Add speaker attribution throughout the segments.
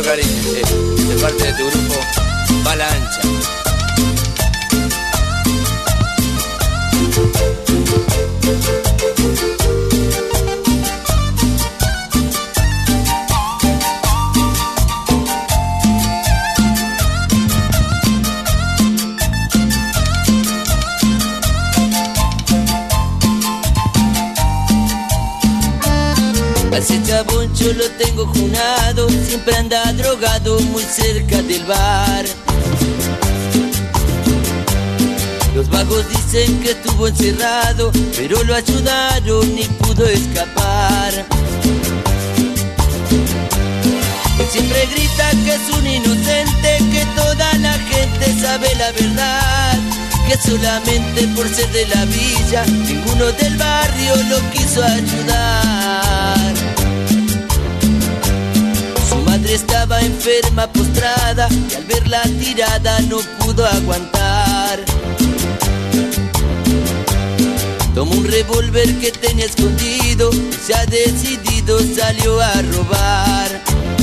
Speaker 1: cariño, che, de parte de tu grupo Bala Ancha.
Speaker 2: A ese chabón yo lo tengo junado, siempre anda drogado muy cerca del bar. Los vagos dicen que estuvo encerrado, pero lo ayudaron y pudo escapar. Él siempre grita que es un inocente, que toda la gente sabe la verdad, que solamente por ser de la villa, ninguno del barrio lo quiso ayudar. Su madre estaba enferma, postrada, y al verla tirada no pudo aguantar. Tomó un revólver que tenía escondido y ya decidido salió a robar.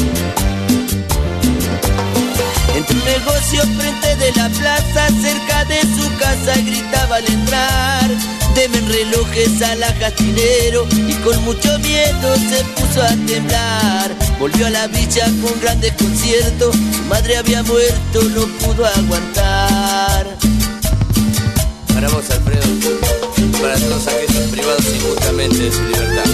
Speaker 2: Entre un negocio frente de la plaza, cerca de su casa, gritaba al entrar: deben relojes al ajastinero, y con mucho miedo se puso a temblar. Volvió a la villa con gran desconcierto, su madre había muerto, no pudo aguantar.
Speaker 1: Para vos, Alfredo, para todos aquellos privados injustamente de su libertad.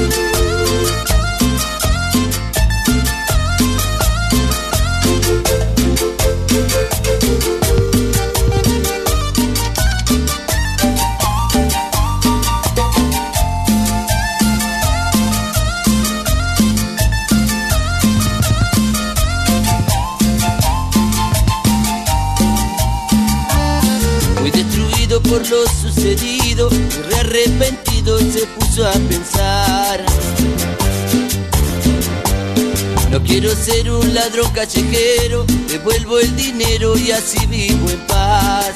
Speaker 2: Por lo sucedido y arrepentido se puso a pensar: no quiero ser un ladrón callejero, devuelvo el dinero y así vivo en paz.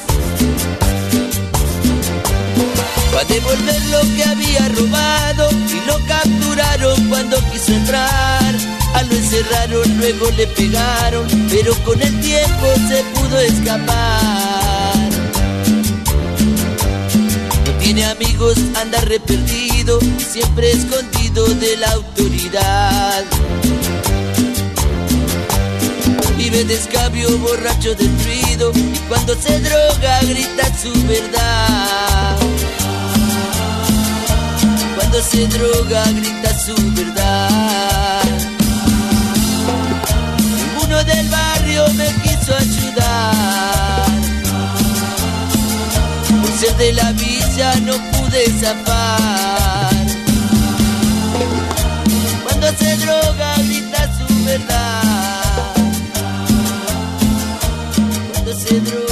Speaker 2: Va a devolver lo que había robado y lo capturaron cuando quiso entrar. Lo encerraron, luego le pegaron, pero con el tiempo se pudo escapar. Tiene amigos, anda re perdido, siempre escondido de la autoridad. Vive de escabio, borracho, destruido, y cuando se droga grita su verdad. Cuando se droga grita su verdad. Ninguno del barrio me quiso ayudar. Por ser de la villa no pude zafar. Cuando se droga grita su verdad. Cuando se droga